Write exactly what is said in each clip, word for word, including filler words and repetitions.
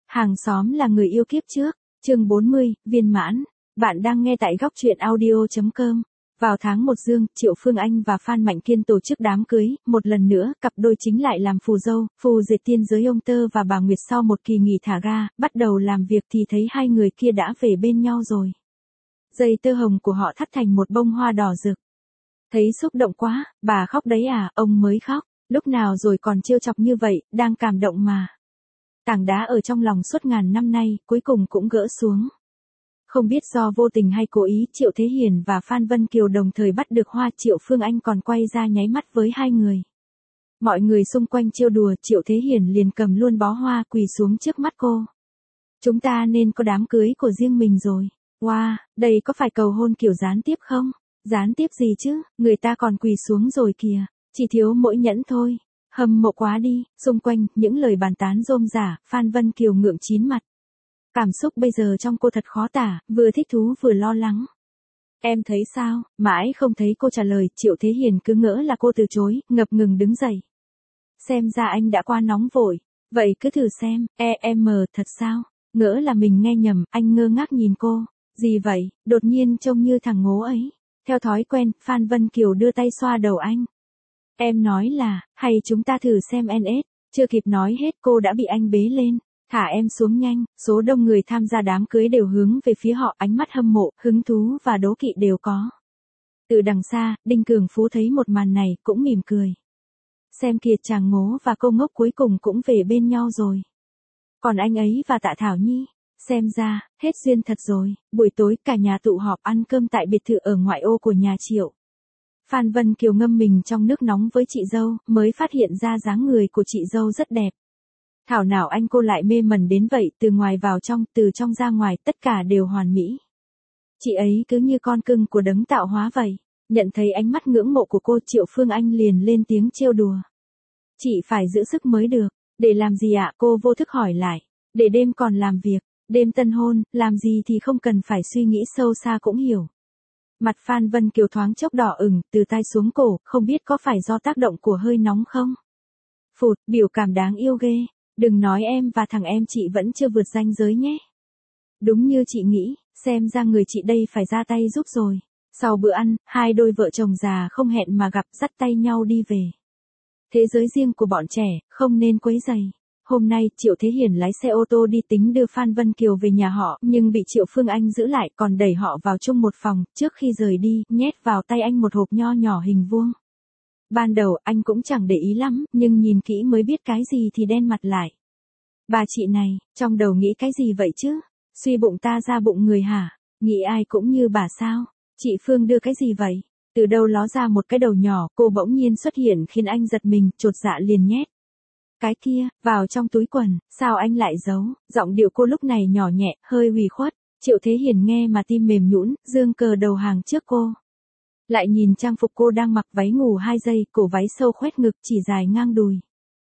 Hàng xóm là người yêu kiếp trước, chương bốn mươi, viên mãn. Bạn đang nghe tại góc truyện audio chấm com. Vào tháng một dương, Triệu Phương Anh và Phan Mạnh Kiên tổ chức đám cưới, một lần nữa, cặp đôi chính lại làm phù dâu, phù dệt tiên giới ông Tơ và bà Nguyệt sau một kỳ nghỉ thả ga, bắt đầu làm việc thì thấy hai người kia đã về bên nhau rồi. Dây tơ hồng của họ thắt thành một bông hoa đỏ rực. Thấy xúc động quá, bà khóc đấy à, ông mới khóc, lúc nào rồi còn trêu chọc như vậy, đang cảm động mà. Tảng đá ở trong lòng suốt ngàn năm nay, cuối cùng cũng gỡ xuống. Không biết do vô tình hay cố ý, Triệu Thế Hiền và Phan Vân Kiều đồng thời bắt được hoa, Triệu Phương Anh còn quay ra nháy mắt với hai người. Mọi người xung quanh trêu đùa, Triệu Thế Hiền liền cầm luôn bó hoa quỳ xuống trước mắt cô. Chúng ta nên có đám cưới của riêng mình rồi. Wow, đây có phải cầu hôn kiểu gián tiếp không? Gián tiếp gì chứ, người ta còn quỳ xuống rồi kìa, chỉ thiếu mỗi nhẫn thôi. Hâm mộ quá đi, xung quanh, những lời bàn tán rôm rả, Phan Vân Kiều ngượng chín mặt. Cảm xúc bây giờ trong cô thật khó tả, vừa thích thú vừa lo lắng. Em thấy sao? Mãi không thấy cô trả lời, Triệu Thế Hiền cứ ngỡ là cô từ chối, ngập ngừng đứng dậy. Xem ra anh đã qua nóng vội. Vậy cứ thử xem, e em thật sao? Ngỡ là mình nghe nhầm, anh ngơ ngác nhìn cô. Gì vậy? Đột nhiên trông như thằng ngố ấy. Theo thói quen, Phan Vân Kiều đưa tay xoa đầu anh. Em nói là, hay chúng ta thử xem en ét, chưa kịp nói hết cô đã bị anh bế lên, thả em xuống nhanh, số đông người tham gia đám cưới đều hướng về phía họ, ánh mắt hâm mộ, hứng thú và đố kỵ đều có. Từ đằng xa, Đinh Cường Phú thấy một màn này, cũng mỉm cười. Xem kìa, chàng ngố và cô ngốc cuối cùng cũng về bên nhau rồi. Còn anh ấy và Tạ Thảo Nhi, xem ra, hết duyên thật rồi. Buổi tối cả nhà tụ họp ăn cơm tại biệt thự ở ngoại ô của nhà Triệu. Phan Vân Kiều ngâm mình trong nước nóng với chị dâu, mới phát hiện ra dáng người của chị dâu rất đẹp. Thảo nào anh cô lại mê mẩn đến vậy, từ ngoài vào trong, từ trong ra ngoài, tất cả đều hoàn mỹ. Chị ấy cứ như con cưng của đấng tạo hóa vậy. Nhận thấy ánh mắt ngưỡng mộ của cô, Triệu Phương Anh liền lên tiếng trêu đùa. Chị phải giữ sức mới được. Để làm gì ạ? Cô vô thức hỏi lại. Để đêm còn làm việc, đêm tân hôn, làm gì thì không cần phải suy nghĩ sâu xa cũng hiểu. Mặt Phan Vân Kiều thoáng chốc đỏ ửng, từ tai xuống cổ, không biết có phải do tác động của hơi nóng không? Phụt, biểu cảm đáng yêu ghê. Đừng nói em và thằng em chị vẫn chưa vượt ranh giới nhé. Đúng như chị nghĩ, xem ra người chị đây phải ra tay giúp rồi. Sau bữa ăn, hai đôi vợ chồng già không hẹn mà gặp, dắt tay nhau đi về. Thế giới riêng của bọn trẻ, không nên quấy rầy. Hôm nay, Triệu Thế Hiền lái xe ô tô đi tính đưa Phan Vân Kiều về nhà họ, nhưng bị Triệu Phương Anh giữ lại, còn đẩy họ vào chung một phòng, trước khi rời đi, nhét vào tay anh một hộp nho nhỏ hình vuông. Ban đầu, anh cũng chẳng để ý lắm, nhưng nhìn kỹ mới biết cái gì thì đen mặt lại. Bà chị này, trong đầu nghĩ cái gì vậy chứ? Suy bụng ta ra bụng người hả? Nghĩ ai cũng như bà sao? Chị Phương đưa cái gì vậy? Từ đâu ló ra một cái đầu nhỏ, cô bỗng nhiên xuất hiện khiến anh giật mình, chột dạ liền nhét. Cái kia, vào trong túi quần, sao anh lại giấu? Giọng điệu cô lúc này nhỏ nhẹ, hơi ủy khuất. Triệu Thế Hiền nghe mà tim mềm nhũn, giương cờ đầu hàng trước cô. Lại nhìn trang phục cô đang mặc váy ngủ hai giây, cổ váy sâu khoét ngực chỉ dài ngang đùi.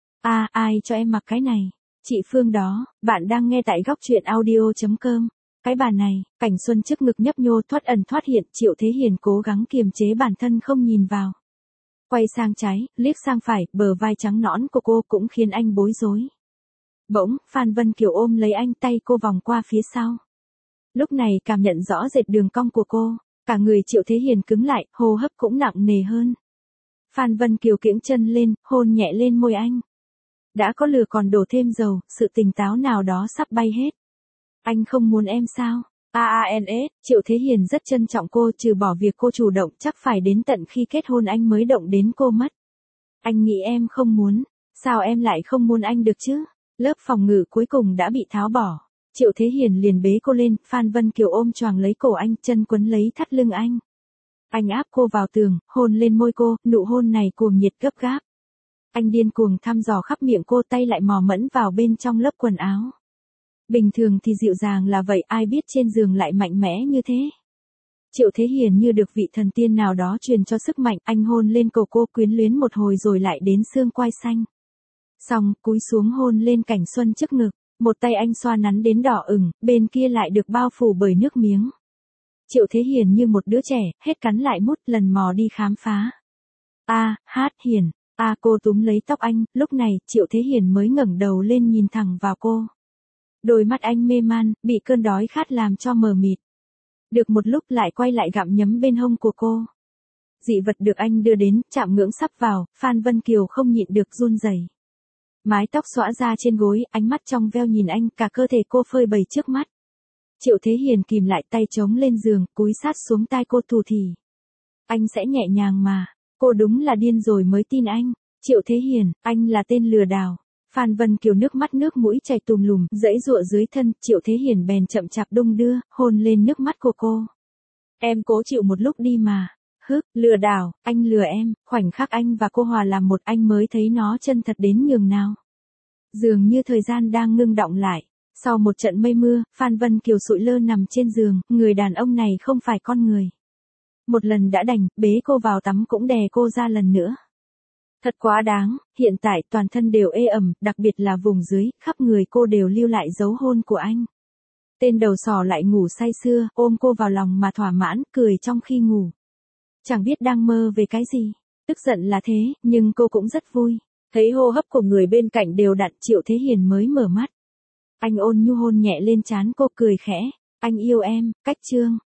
À, ai cho em mặc cái này? Chị Phương đó, bạn đang nghe tại góc truyện audio chấm com. Cái bà này, cảnh xuân trước ngực nhấp nhô thoát ẩn thoát hiện, Triệu Thế Hiền cố gắng kiềm chế bản thân không nhìn vào. Quay sang trái, liếc sang phải, bờ vai trắng nõn của cô cũng khiến anh bối rối. Bỗng, Phan Vân Kiều ôm lấy anh, tay cô vòng qua phía sau. Lúc này cảm nhận rõ rệt đường cong của cô, cả người Triệu Thế Hiền cứng lại, hô hấp cũng nặng nề hơn. Phan Vân Kiều kiễng chân lên, hôn nhẹ lên môi anh. Đã có lửa còn đổ thêm dầu, sự tỉnh táo nào đó sắp bay hết. Anh không muốn em sao? a a n s, Triệu Thế Hiền rất trân trọng cô, trừ bỏ việc cô chủ động, chắc phải đến tận khi kết hôn anh mới động đến cô mất. Anh nghĩ em không muốn, sao em lại không muốn anh được chứ? Lớp phòng ngự cuối cùng đã bị tháo bỏ. Triệu Thế Hiền liền bế cô lên, Phan Vân Kiều ôm choàng lấy cổ anh, chân quấn lấy thắt lưng anh. Anh áp cô vào tường, hôn lên môi cô, nụ hôn này cuồng nhiệt gấp gáp. Anh điên cuồng thăm dò khắp miệng cô, tay lại mò mẫm vào bên trong lớp quần áo. Bình thường thì dịu dàng là vậy, ai biết trên giường lại mạnh mẽ như thế. Triệu Thế Hiền như được vị thần tiên nào đó truyền cho sức mạnh, anh hôn lên cổ cô quyến luyến một hồi rồi lại đến xương quai xanh. Xong, cúi xuống hôn lên cảnh xuân trước ngực, một tay anh xoa nắn đến đỏ ửng, bên kia lại được bao phủ bởi nước miếng. Triệu Thế Hiền như một đứa trẻ, hết cắn lại mút, lần mò đi khám phá. A, hát Hiền, a cô túm lấy tóc anh, lúc này, Triệu Thế Hiền mới ngẩng đầu lên nhìn thẳng vào cô. Đôi mắt anh mê man, bị cơn đói khát làm cho mờ mịt. Được một lúc lại quay lại gặm nhấm bên hông của cô. Dị vật được anh đưa đến, chạm ngưỡng sắp vào, Phan Vân Kiều không nhịn được run rẩy. Mái tóc xõa ra trên gối, ánh mắt trong veo nhìn anh, cả cơ thể cô phơi bày trước mắt. Triệu Thế Hiền kìm lại tay chống lên giường, cúi sát xuống tai cô thủ thỉ. Anh sẽ nhẹ nhàng mà, cô đúng là điên rồi mới tin anh. Triệu Thế Hiền, anh là tên lừa đảo. Phan Vân Kiều nước mắt nước mũi chảy tùm lùm, dãy giụa dưới thân, Triệu Thế Hiền bèn chậm chạp đung đưa, hôn lên nước mắt của cô. Em cố chịu một lúc đi mà. Hức, lừa đảo, anh lừa em, khoảnh khắc anh và cô hòa làm một anh mới thấy nó chân thật đến nhường nào. Dường như thời gian đang ngưng đọng lại. Sau một trận mây mưa, Phan Vân Kiều sụi lơ nằm trên giường, người đàn ông này không phải con người. Một lần đã đành, bế cô vào tắm cũng đè cô ra lần nữa. Thật quá đáng, hiện tại toàn thân đều ê ẩm, đặc biệt là vùng dưới, khắp người cô đều lưu lại dấu hôn của anh. Tên đầu sỏ lại ngủ say sưa, ôm cô vào lòng mà thỏa mãn, cười trong khi ngủ. Chẳng biết đang mơ về cái gì, tức giận là thế, nhưng cô cũng rất vui. Thấy hô hấp của người bên cạnh đều đặn, Triệu Thế Hiền mới mở mắt. Anh ôn nhu hôn nhẹ lên trán cô, cười khẽ. Anh yêu em, cách chương.